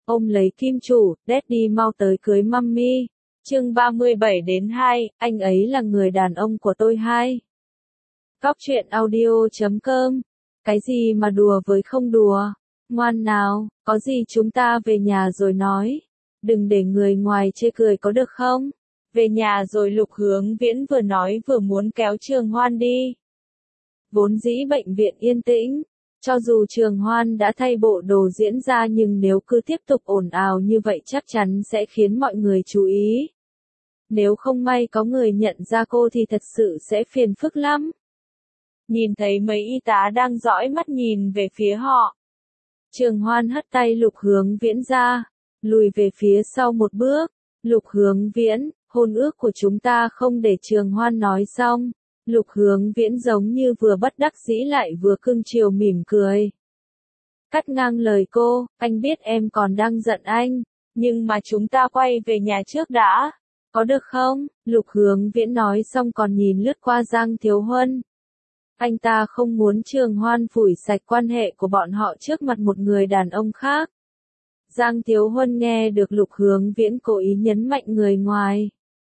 ôm lấy kim chủ, Daddy mau tới cưới mummy. Chương 37-2, anh ấy là người đàn ông của tôi hai. Góc truyện audio.com. Cái gì mà đùa với không đùa? Ngoan nào, có gì chúng ta về nhà rồi nói. Đừng để người ngoài chê cười có được không? Về nhà rồi Lục Hướng Viễn vừa nói vừa muốn kéo Trường Hoan đi. Vốn dĩ bệnh viện yên tĩnh. Cho dù Trường Hoan đã thay bộ đồ diễn ra nhưng nếu cứ tiếp tục ồn ào như vậy chắc chắn sẽ khiến mọi người chú ý. Nếu không may có người nhận ra cô thì thật sự sẽ phiền phức lắm. Nhìn thấy mấy y tá đang dõi mắt nhìn về phía họ. Trường Hoan hất tay Lục Hướng Viễn ra, lùi về phía sau một bước. Lục Hướng Viễn, hôn ước của chúng ta không để Trường Hoan nói xong. Lục Hướng Viễn giống như vừa bất đắc dĩ lại vừa cưng chiều mỉm cười. Cắt ngang lời cô, anh biết em còn đang giận anh, nhưng mà chúng ta quay về nhà trước đã, có được không? Lục Hướng Viễn nói xong còn nhìn lướt qua Giang Thiếu Huân. Anh ta không muốn Trường Hoan phủi sạch quan hệ của bọn họ trước mặt một người đàn ông khác. Giang Thiếu Huân nghe được Lục Hướng Viễn cố ý nhấn mạnh người ngoài.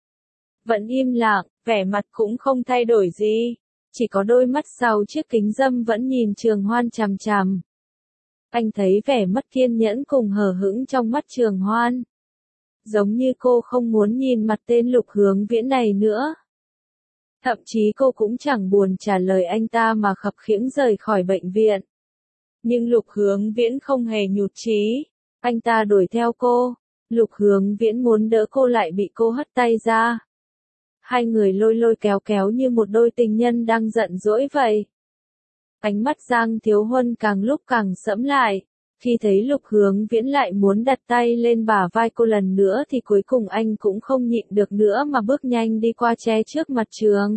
Vẫn im lặng, vẻ mặt cũng không thay đổi gì. Chỉ có đôi mắt sau chiếc kính râm vẫn nhìn Trường Hoan chằm chằm. Anh thấy vẻ mất kiên nhẫn cùng hờ hững trong mắt Trường Hoan. Giống như cô không muốn nhìn mặt tên Lục Hướng Viễn này nữa. Thậm chí cô cũng chẳng buồn trả lời anh ta mà khập khiễng rời khỏi bệnh viện. Nhưng Lục Hướng Viễn không hề nhụt chí. Anh ta đuổi theo cô. Lục Hướng Viễn muốn đỡ cô lại bị cô hất tay ra. Hai người lôi lôi kéo kéo như một đôi tình nhân đang giận dỗi vậy. Ánh mắt Giang Thiếu Huân càng lúc càng sẫm lại. Khi thấy Lục Hướng Viễn lại muốn đặt tay lên bả vai cô lần nữa thì cuối cùng anh cũng không nhịn được nữa mà bước nhanh đi qua che trước mặt Trường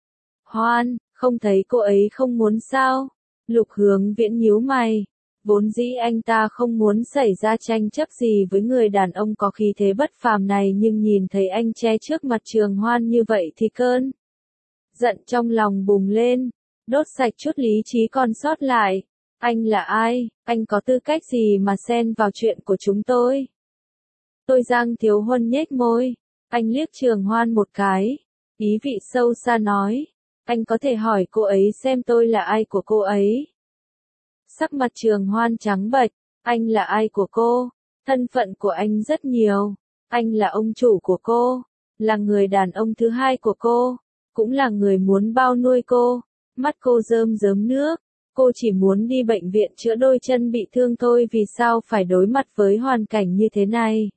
Hoan, không thấy cô ấy không muốn sao? Lục Hướng Viễn nhíu mày. Vốn dĩ anh ta không muốn xảy ra tranh chấp gì với người đàn ông có khí thế bất phàm này nhưng nhìn thấy anh che trước mặt Trường Hoan như vậy thì cơn giận trong lòng bùng lên, đốt sạch chút lý trí còn sót lại. Anh là ai? Anh có tư cách gì mà xen vào chuyện của chúng tôi? Tôi Giang Thiếu Huân nhếch môi. Anh liếc Trường Hoan một cái. Ý vị sâu xa nói. Anh có thể hỏi cô ấy xem tôi là ai của cô ấy. Sắc mặt Trường Hoan trắng bệch. Anh là ai của cô? Thân phận của anh rất nhiều. Anh là ông chủ của cô. Là người đàn ông thứ hai của cô. Cũng là người muốn bao nuôi cô. Mắt cô rơm rớm nước. Cô chỉ muốn đi bệnh viện chữa đôi chân bị thương thôi, vì sao phải đối mặt với hoàn cảnh như thế này?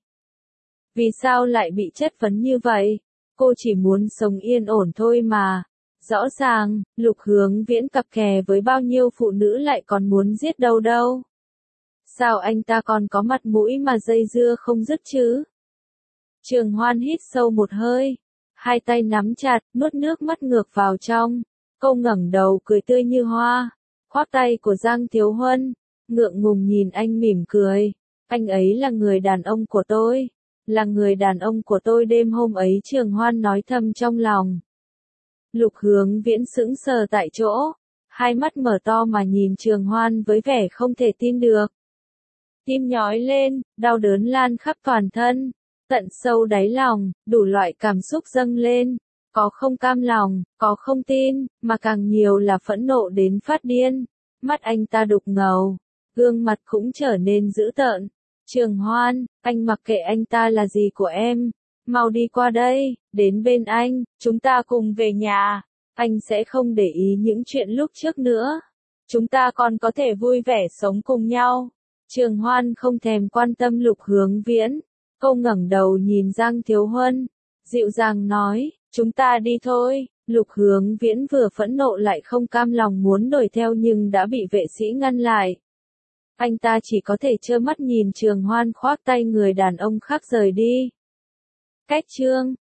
Vì sao lại bị chất vấn như vậy? Cô chỉ muốn sống yên ổn thôi mà. Rõ ràng, Lục Hướng Viễn cặp kè với bao nhiêu phụ nữ lại còn muốn giết đâu đâu. Sao anh ta còn có mặt mũi mà dây dưa không dứt chứ? Trường Hoan hít sâu một hơi. Hai tay nắm chặt, nuốt nước mắt ngược vào trong. Cô ngẩng đầu cười tươi như hoa. Khoác tay của Giang Thiếu Huân, ngượng ngùng nhìn anh mỉm cười. Anh ấy là người đàn ông của tôi. Là người đàn ông của tôi đêm hôm ấy, Trường Hoan nói thầm trong lòng. Lục Hướng Viễn sững sờ tại chỗ. Hai mắt mở to mà nhìn Trường Hoan với vẻ không thể tin được. Tim nhói lên, đau đớn lan khắp toàn thân. Tận sâu đáy lòng, đủ loại cảm xúc dâng lên. Có không cam lòng, có không tin, mà càng nhiều là phẫn nộ đến phát điên. Mắt anh ta đục ngầu, gương mặt cũng trở nên dữ tợn. Trường Hoan, anh mặc kệ anh ta là gì của em. Mau đi qua đây, đến bên anh, chúng ta cùng về nhà. Anh sẽ không để ý những chuyện lúc trước nữa. Chúng ta còn có thể vui vẻ sống cùng nhau. Trường Hoan không thèm quan tâm Lục Hướng Viễn. Cô ngẩng đầu nhìn Giang Thiếu Huân, dịu dàng nói. Chúng ta đi thôi. Lục Hướng Viễn vừa phẫn nộ lại không cam lòng muốn đuổi theo nhưng đã bị vệ sĩ ngăn lại. Anh ta chỉ có thể trơ mắt nhìn Trường Hoan khoác tay người đàn ông khác rời đi. Cách chương